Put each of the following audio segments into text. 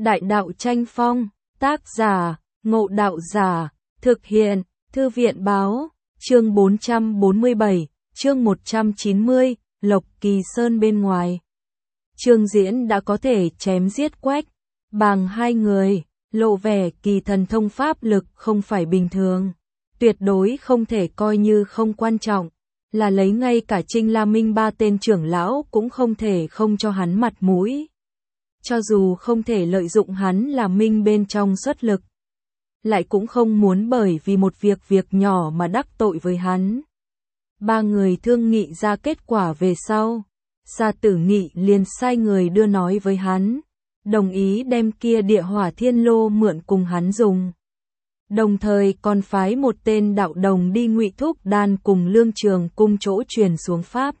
Đại đạo tranh phong, tác giả, Ngộ Đạo Giả, thực hiện, Thư viện báo, chương 447, chương 190, Lộc Kỳ Sơn bên ngoài. Trương Diễn đã có thể chém giết Quách, Bàng hai người, lộ vẻ kỳ thần thông pháp lực không phải bình thường, tuyệt đối không thể coi như không quan trọng, là lấy ngay cả Trinh La Minh ba tên trưởng lão cũng không thể không cho hắn mặt mũi. Cho dù không thể lợi dụng hắn là Minh bên trong xuất lực, lại cũng không muốn bởi vì một việc nhỏ mà đắc tội với hắn. Ba người thương nghị ra kết quả về sau, Sa Tử Nghị liền sai người đưa nói với hắn, đồng ý đem kia Địa Hỏa Thiên Lô mượn cùng hắn dùng. Đồng thời còn phái một tên đạo đồng đi Ngụy Thúc Đan cùng Lương Trường Cung chỗ truyền xuống pháp.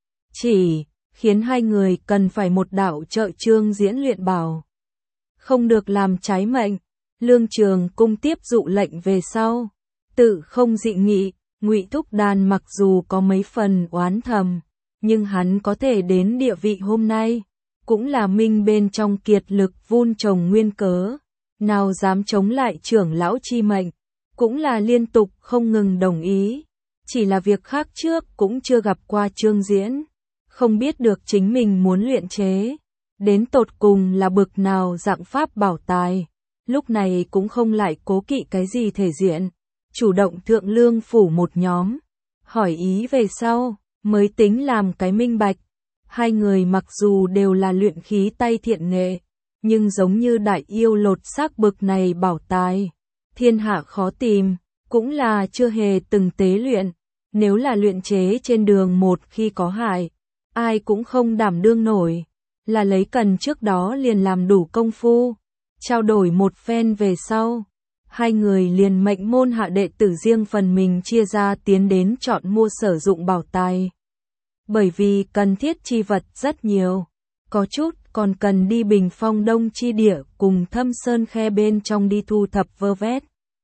Chỉ khiến hai người cần phải một đạo trợ Trương Diễn luyện bảo, không được làm trái mệnh. Lương Trường Cung tiếp dụ lệnh về sau, tự không dị nghị. Ngụy Thúc Đan mặc dù có mấy phần oán thầm, nhưng hắn có thể đến địa vị hôm nay, cũng là Minh bên trong kiệt lực vun trồng nguyên cớ, nào dám chống lại trưởng lão chi mệnh, cũng là liên tục không ngừng đồng ý. Chỉ là việc khác trước cũng chưa gặp qua Trương Diễn, không biết được chính mình muốn luyện chế đến tột cùng là bực nào dạng pháp bảo tài, lúc này cũng không lại cố kỵ cái gì thể diện, chủ động thượng Lương phủ một nhóm, hỏi ý về sau, mới tính làm cái minh bạch. Hai người mặc dù đều là luyện khí tay thiện nghệ, nhưng giống như đại yêu lột xác bực này bảo tài, thiên hạ khó tìm, cũng là chưa hề từng tế luyện. Nếu là luyện chế trên đường một khi có hại, ai cũng không đảm đương nổi, là lấy cần trước đó liền làm đủ công phu. Trao đổi một phen về sau, hai người liền mệnh môn hạ đệ tử riêng phần mình chia ra tiến đến chọn mua sử dụng bảo tài. Bởi vì cần thiết chi vật rất nhiều, có chút còn cần đi Bình Phong Đông chi địa cùng Thâm Sơn khe bên trong đi thu thập vơ vét.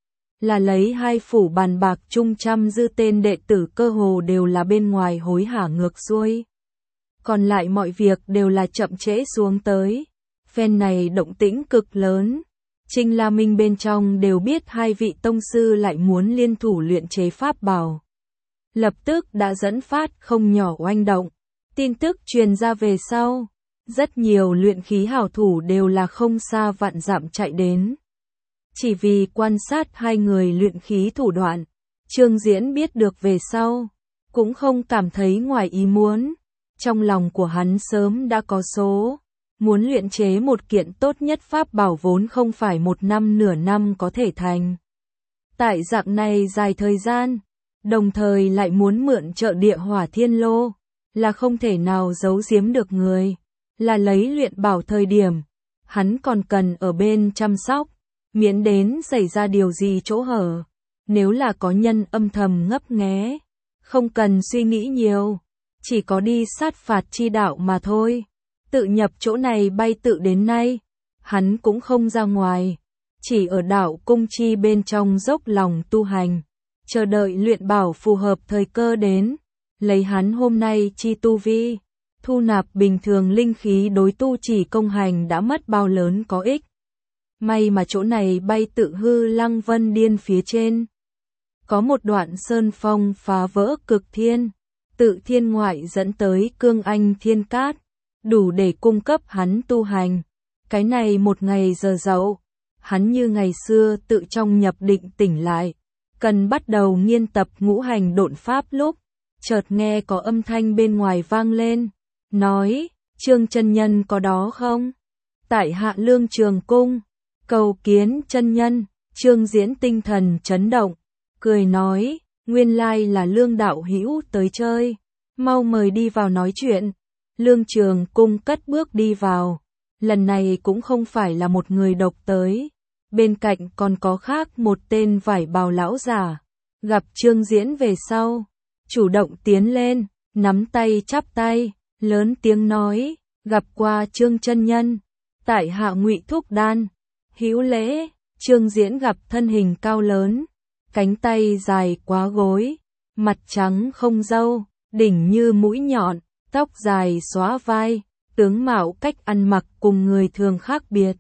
Là lấy hai phủ bàn bạc chung trăm dư tên đệ tử cơ hồ đều là bên ngoài hối hả ngược xuôi. Còn lại mọi việc đều là chậm trễ xuống tới. Phen này động tĩnh cực lớn. Trinh La Minh bên trong đều biết hai vị tông sư lại muốn liên thủ luyện chế pháp bảo. Lập tức đã dẫn phát không nhỏ oanh động. Tin tức truyền ra về sau, rất nhiều luyện khí hảo thủ đều là không xa vạn dặm chạy đến. Chỉ vì quan sát hai người luyện khí thủ đoạn, Trương Diễn biết được về sau, cũng không cảm thấy ngoài ý muốn. Trong lòng của hắn sớm đã có số, muốn luyện chế một kiện tốt nhất pháp bảo vốn không phải một năm nửa năm có thể thành. Tại dạng này dài thời gian, đồng thời lại muốn mượn trợ Địa Hỏa Thiên Lô, là không thể nào giấu giếm được người, là lấy luyện bảo thời điểm, hắn còn cần ở bên chăm sóc, miễn đến xảy ra điều gì chỗ hở. Nếu là có nhân âm thầm ngấp nghé, không cần suy nghĩ nhiều, chỉ có đi sát phạt chi đạo mà thôi. Tự nhập chỗ này bay tự đến nay, hắn cũng không ra ngoài, chỉ ở đạo cung chi bên trong dốc lòng tu hành, chờ đợi luyện bảo phù hợp thời cơ đến. Lấy hắn hôm nay chi tu vi, thu nạp bình thường linh khí đối tu chỉ công hành đã mất bao lớn có ích. May mà chỗ này bay tự hư Lăng Vân Điên phía trên, có một đoạn sơn phong phá vỡ cực thiên, tự thiên ngoại dẫn tới cương anh thiên cát, đủ để cung cấp hắn tu hành. Cái này một ngày giờ dậu, hắn như ngày xưa tự trong nhập định tỉnh lại, cần bắt đầu nghiên tập ngũ hành độn pháp lúc, chợt nghe có âm thanh bên ngoài vang lên, nói, Trương chân nhân có đó không? Tại hạ Lương Trường Cung, cầu kiến chân nhân. Trương Diễn tinh thần chấn động, cười nói, nguyên lai là Lương đạo hữu tới chơi, mau mời đi vào nói chuyện. Lương Trường Cung cất bước đi vào, lần này cũng không phải là một người độc tới, bên cạnh còn có khác một tên vải bào lão giả, gặp Trương Diễn về sau, chủ động tiến lên, nắm tay chắp tay, lớn tiếng nói, gặp qua Trương chân nhân, tại hạ Ngụy Thúc Đan, hữu lễ. Trương Diễn gặp thân hình cao lớn, cánh tay dài quá gối, mặt trắng không râu, đỉnh như mũi nhọn, tóc dài xóa vai, tướng mạo cách ăn mặc cùng người thường khác biệt,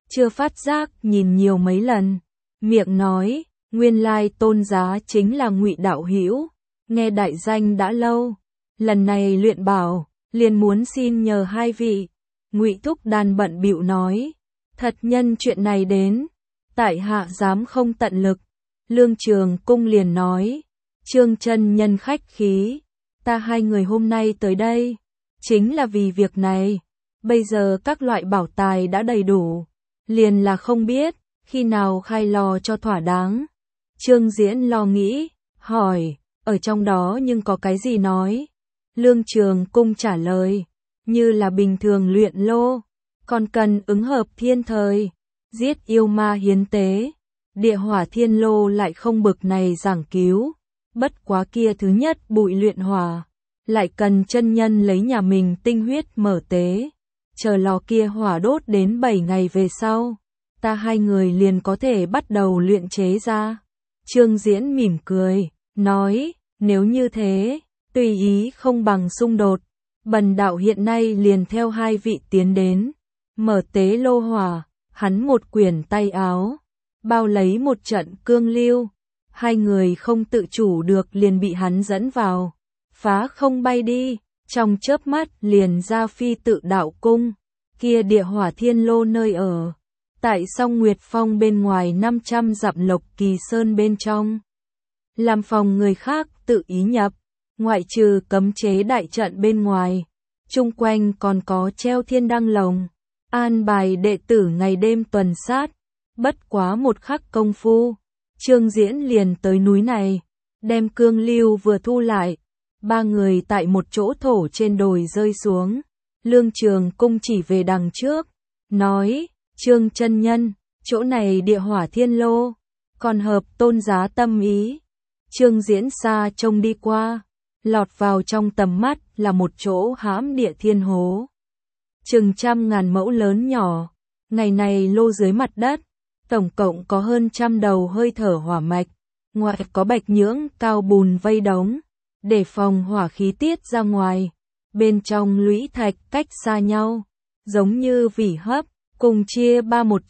chưa phát giác nhìn nhiều mấy lần, miệng nói, nguyên lai Tôn Giá chính là Ngụy đạo hữu, nghe đại danh đã lâu, lần này luyện bảo, liền muốn xin nhờ hai vị. Ngụy Thúc Đàn bận bịu nói, thật nhân chuyện này đến, tại hạ dám không tận lực. Lương Trường Cung liền nói, Trương chân nhân khách khí, ta hai người hôm nay tới đây, chính là vì việc này, bây giờ các loại bảo tài đã đầy đủ, liền là không biết, khi nào khai lò cho thỏa đáng. Trương Diễn lo nghĩ, hỏi, ở trong đó nhưng có cái gì nói? Lương Trường Cung trả lời, như là bình thường luyện lô, còn cần ứng hợp thiên thời, giết yêu ma hiến tế. Địa hỏa thiên lô lại không bực này giảng cứu, bất quá kia thứ nhất bụi luyện hỏa, lại cần chân nhân lấy nhà mình tinh huyết mở tế, chờ lò kia hỏa đốt đến 7 ngày về sau, ta hai người liền có thể bắt đầu luyện chế ra. Trương Diễn mỉm cười, nói, nếu như thế, tùy ý không bằng xung đột, bần đạo hiện nay liền theo hai vị tiến đến, mở tế lô hỏa, hắn một quyển tay áo, bao lấy một trận cương lưu, hai người không tự chủ được liền bị hắn dẫn vào, phá không bay đi, trong chớp mắt liền ra Phi Tự Đạo Cung, kia địa hỏa thiên lô nơi ở, tại Song Nguyệt Phong bên ngoài 500 dặm Lộc Kỳ Sơn bên trong. Làm phòng người khác tự ý nhập, ngoại trừ cấm chế đại trận bên ngoài, chung quanh còn có treo thiên đăng lồng, an bài đệ tử ngày đêm tuần sát. Bất quá một khắc công phu, Trương Diễn liền tới núi này, đem cương lưu vừa thu lại, ba người tại một chỗ thổ trên đồi rơi xuống. Lương Trường Cung chỉ về đằng trước, nói, Trương chân nhân, chỗ này địa hỏa thiên lô, còn hợp Tôn Giá tâm ý. Trương Diễn xa trông đi qua, lọt vào trong tầm mắt là một chỗ hãm địa thiên hố, chừng 100.000 mẫu lớn nhỏ, ngày này lô dưới mặt đất. Tổng cộng có hơn 100 đầu hơi thở hỏa mạch, ngoài có bạch nhưỡng cao bùn vây đóng, để phòng hỏa khí tiết ra ngoài. Bên trong lũy thạch cách xa nhau, giống như vỉ hấp, cùng chia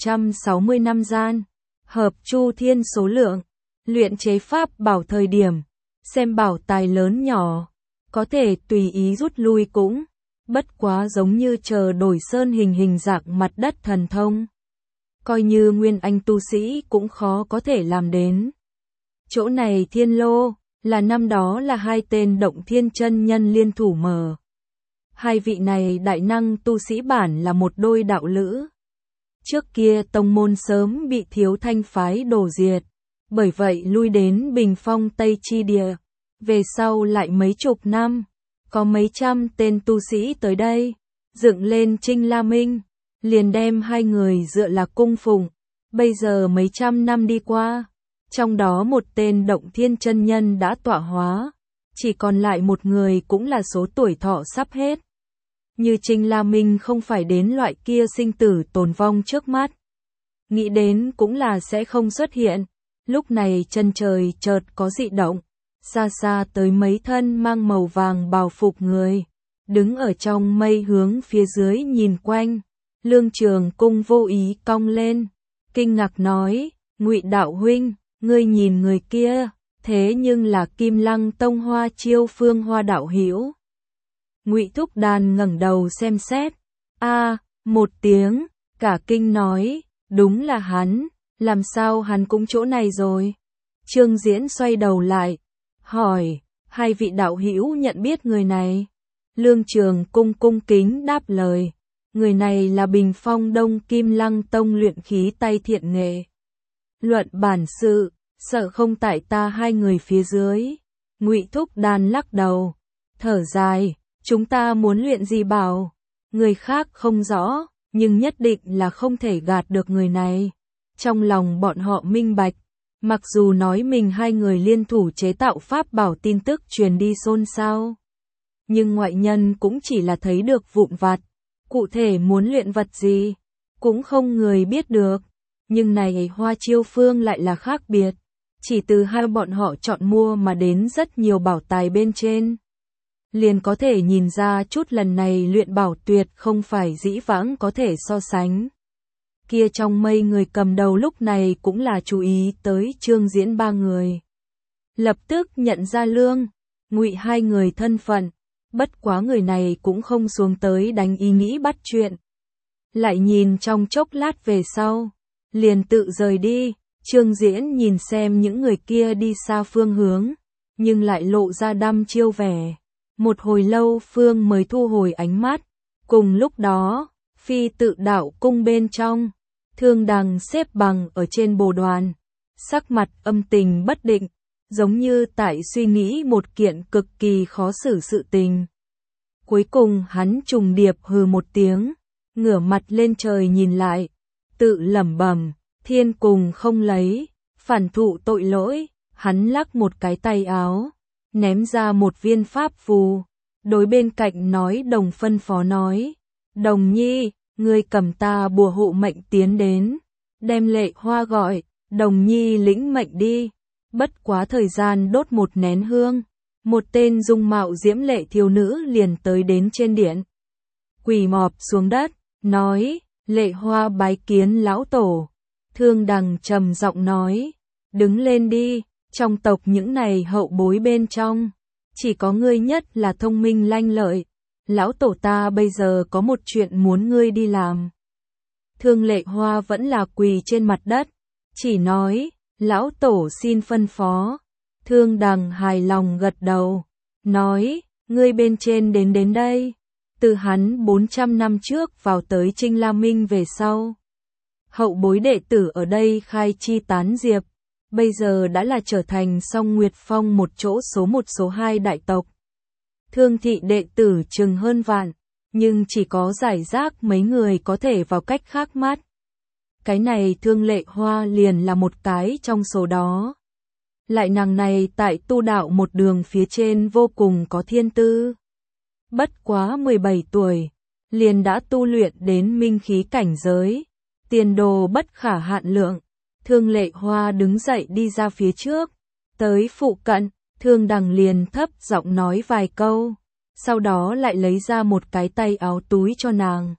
160 năm gian, hợp chu thiên số lượng, luyện chế pháp bảo thời điểm, xem bảo tài lớn nhỏ, có thể tùy ý rút lui cũng, bất quá giống như chờ đổi sơn hình dạng mặt đất thần thông. Coi như nguyên anh tu sĩ cũng khó có thể làm đến. Chỗ này thiên lô, là năm đó là hai tên Động Thiên chân nhân liên thủ mở. Hai vị này đại năng tu sĩ bản là một đôi đạo lữ. Trước kia tông môn sớm bị Thiếu Thanh phái đổ diệt, bởi vậy lui đến Bình Phong Tây Chi Địa. Về sau lại mấy chục năm, có mấy trăm tên tu sĩ tới đây, dựng lên Trinh La Minh. Liền đem hai người dựa là cung phụng, bây giờ mấy trăm năm đi qua, trong đó một tên Động Thiên chân nhân đã tọa hóa, chỉ còn lại một người cũng là số tuổi thọ sắp hết. Như Trinh La Minh không phải đến loại kia sinh tử tồn vong trước mắt, nghĩ đến cũng là sẽ không xuất hiện. Lúc này chân trời chợt có dị động, xa xa tới mấy thân mang màu vàng bào phục người, đứng ở trong mây hướng phía dưới nhìn quanh. Lương Trường Cung vô ý cong lên, kinh ngạc nói, Ngụy đạo huynh, ngươi nhìn người kia, thế nhưng là Kim Lăng Tông Hoa Chiêu Phương Hoa đạo hữu. Ngụy Thúc Đàn ngẩng đầu xem xét, một tiếng, cả kinh nói, đúng là hắn, làm sao hắn cũng chỗ này rồi. Trương Diễn xoay đầu lại, hỏi, hai vị đạo hữu nhận biết người này? Lương Trường Cung cung kính đáp lời. Người này là Bình Phong Đông Kim Lăng Tông luyện khí tay thiện nghệ. Luận bản sự, sợ không tại ta hai người phía dưới. Ngụy Thúc Đàn lắc đầu, thở dài, chúng ta muốn luyện gì bảo, người khác không rõ, nhưng nhất định là không thể gạt được người này. Trong lòng bọn họ minh bạch, mặc dù nói mình hai người liên thủ chế tạo pháp bảo tin tức truyền đi xôn xao, nhưng ngoại nhân cũng chỉ là thấy được vụn vặt. Cụ thể muốn luyện vật gì, cũng không người biết được. Nhưng này Hoa Chiêu Phương lại là khác biệt. Chỉ từ hai bọn họ chọn mua mà đến rất nhiều bảo tài bên trên. Liền có thể nhìn ra chút lần này luyện bảo tuyệt không phải dĩ vãng có thể so sánh. kia trong mây người cầm đầu lúc này cũng là chú ý tới Trương Diễn ba người. Lập tức nhận ra Lương, Ngụy hai người thân phận, bất quá người này cũng không xuống tới đánh ý nghĩ bắt chuyện. Lại nhìn trong chốc lát về sau, liền tự rời đi. Trương Diễn nhìn xem những người kia đi xa phương hướng, nhưng lại lộ ra đăm chiêu vẻ. Một hồi lâu Phương mới thu hồi ánh mắt. Cùng lúc đó, Phi Tự Đạo cung bên trong, Thương Đằng xếp bằng ở trên bồ đoàn, sắc mặt âm tình bất định, giống như tại suy nghĩ một kiện cực kỳ khó xử sự tình. Cuối cùng hắn trùng điệp hừ một tiếng, ngửa mặt lên trời nhìn lại, tự lẩm bẩm, thiên cùng không lấy, phản thụ tội lỗi. Hắn lắc một cái tay áo, ném ra một viên pháp phù, đối bên cạnh nói Đồng phân phó nói, Đồng Nhi, ngươi cầm ta bùa hộ mệnh tiến đến, đem Lệ Hoa gọi, Đồng Nhi lĩnh mệnh đi. Bất quá thời gian đốt một nén hương, một tên dung mạo diễm lệ thiếu nữ liền tới đến trên điện, quỳ mọp xuống đất, nói, Lệ Hoa bái kiến lão tổ. Thương Đằng trầm giọng nói, đứng lên đi, trong tộc những này hậu bối bên trong, chỉ có ngươi nhất là thông minh lanh lợi, lão tổ ta bây giờ có một chuyện muốn ngươi đi làm. Thương Lệ Hoa vẫn là quỳ trên mặt đất, chỉ nói, lão tổ xin phân phó. Thương Đằng hài lòng gật đầu, nói, ngươi bên trên đến đây. Từ hắn 400 năm trước vào tới Trinh La Minh về sau, hậu bối đệ tử ở đây khai chi tán diệp, bây giờ đã là trở thành Song Nguyệt Phong một số 2 đại tộc. Thương thị đệ tử chừng hơn vạn, nhưng chỉ có giải rác mấy người có thể vào cách khác mắt. Cái này Thương Lệ Hoa liền là một cái trong số đó. Lại nàng này tại tu đạo một đường phía trên vô cùng có thiên tư. Bất quá 17 tuổi, liền đã tu luyện đến minh khí cảnh giới, tiền đồ bất khả hạn lượng. Thương Lệ Hoa đứng dậy đi ra phía trước, tới phụ cận, Thương Đằng liền thấp giọng nói vài câu, sau đó lại lấy ra một cái tay áo túi cho nàng.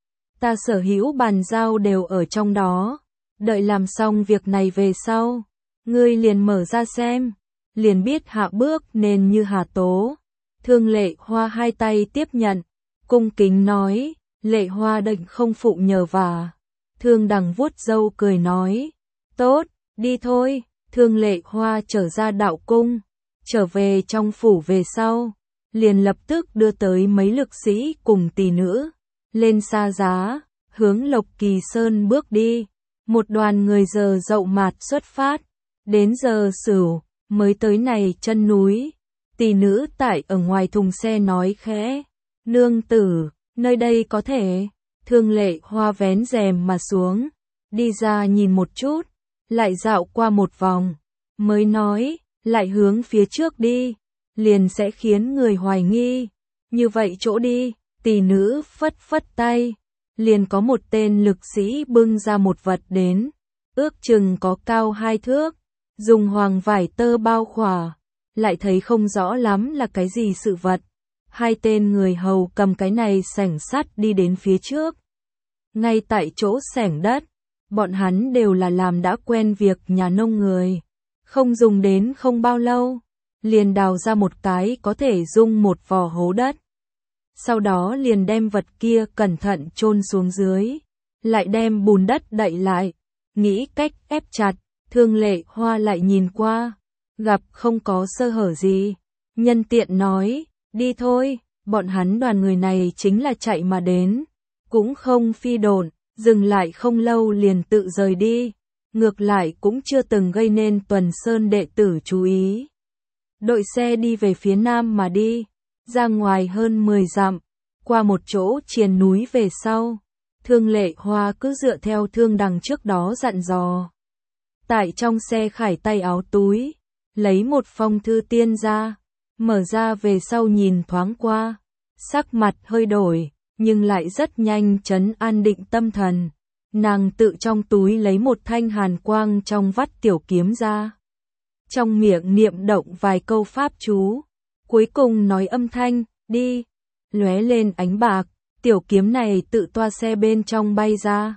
Ta sở hữu bàn giao đều ở trong đó, đợi làm xong việc này về sau, ngươi liền mở ra xem, liền biết hạ bước nên như hà tố. Thương Lệ Hoa hai tay tiếp nhận, cung kính nói, Lệ Hoa định không phụ nhờ vả. Thương Đằng vuốt râu cười nói, tốt, đi thôi. Thương Lệ Hoa trở ra đạo cung, trở về trong phủ về sau, liền lập tức đưa tới mấy lực sĩ cùng tỷ nữ, lên xa giá, hướng Lộc Kỳ Sơn bước đi. Một đoàn người giờ Dậu Mạt xuất phát, đến giờ Sửu mới tới này chân núi. Tỷ nữ tại ở ngoài thùng xe nói khẽ, nương tử, nơi đây có thể. Thương Lệ Hoa vén rèm mà xuống, đi ra nhìn một chút, lại dạo qua một vòng, mới nói, lại hướng phía trước đi, liền sẽ khiến người hoài nghi. Như vậy chỗ đi, tỷ nữ phất phất tay, liền có một tên lực sĩ bưng ra một vật đến, ước chừng có cao 2 thước, dùng hoàng vải tơ bao khỏa, lại thấy không rõ lắm là cái gì sự vật. Hai tên người hầu cầm cái này xẻng sắt đi đến phía trước. Ngay tại chỗ xẻng đất, bọn hắn đều là làm đã quen việc nhà nông người, không dùng đến không bao lâu, liền đào ra một cái có thể dung một vò hố đất. Sau đó liền đem vật kia cẩn thận chôn xuống dưới, lại đem bùn đất đậy lại, nghĩ cách ép chặt. Thương Lệ Hoa lại nhìn qua, gặp không có sơ hở gì, nhân tiện nói, đi thôi. Bọn hắn đoàn người này chính là chạy mà đến, cũng không phi độn, dừng lại không lâu liền tự rời đi, ngược lại cũng chưa từng gây nên Tuần Sơn đệ tử chú ý. Đội xe đi về phía nam mà đi, ra ngoài hơn 10 dặm, qua một chỗ triền núi về sau, Thương Lệ Hoa cứ dựa theo Thương Đằng trước đó dặn dò. Tại trong xe khải tay áo túi, lấy một phong thư tiên ra, mở ra về sau nhìn thoáng qua, sắc mặt hơi đổi, nhưng lại rất nhanh trấn an định tâm thần. Nàng tự trong túi lấy một thanh hàn quang trong vắt tiểu kiếm ra, trong miệng niệm động vài câu pháp chú, cuối cùng nói âm thanh, đi, lóe lên ánh bạc, tiểu kiếm này tự toa xe bên trong bay ra,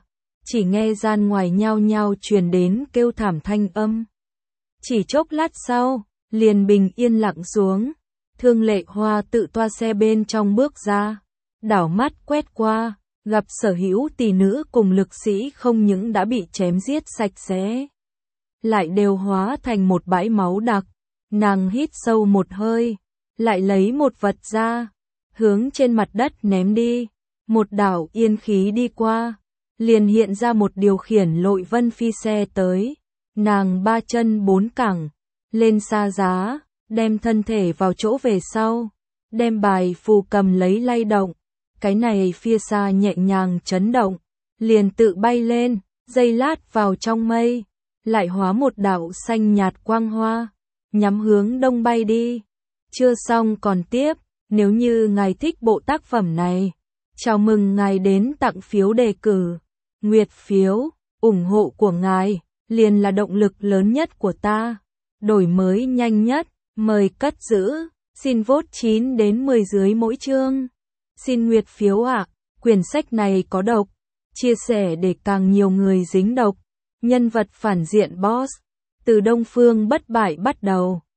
chỉ nghe gian ngoài nhao nhao truyền đến kêu thảm thanh âm. Chỉ chốc lát sau, liền bình yên lặng xuống. Thương Lệ Hoa tự toa xe bên trong bước ra, đảo mắt quét qua, gặp sở hữu tỷ nữ cùng lực sĩ không những đã bị chém giết sạch sẽ, lại đều hóa thành một bãi máu đặc. Nàng hít sâu một hơi, lại lấy một vật ra, hướng trên mặt đất ném đi. Một đảo yên khí đi qua, liền hiện ra một điều khiển Lội Vân phi xe tới. Nàng ba chân bốn cẳng, lên xa giá, đem thân thể vào chỗ về sau, đem bài phù cầm lấy lay động. Cái này phía xa nhẹ nhàng chấn động, liền tự bay lên, giây lát vào trong mây, lại hóa một đạo xanh nhạt quang hoa, nhắm hướng đông bay đi. Chưa xong còn tiếp, nếu như ngài thích bộ tác phẩm này, chào mừng ngài đến tặng phiếu đề cử, nguyệt phiếu, ủng hộ của ngài, liền là động lực lớn nhất của ta. Đổi mới nhanh nhất, mời cất giữ, xin vote 9 đến 10 dưới mỗi chương. Xin nguyệt phiếu ạ, quyển sách này có độc, chia sẻ để càng nhiều người dính độc. Nhân vật phản diện boss, từ Đông Phương bất bại bắt đầu.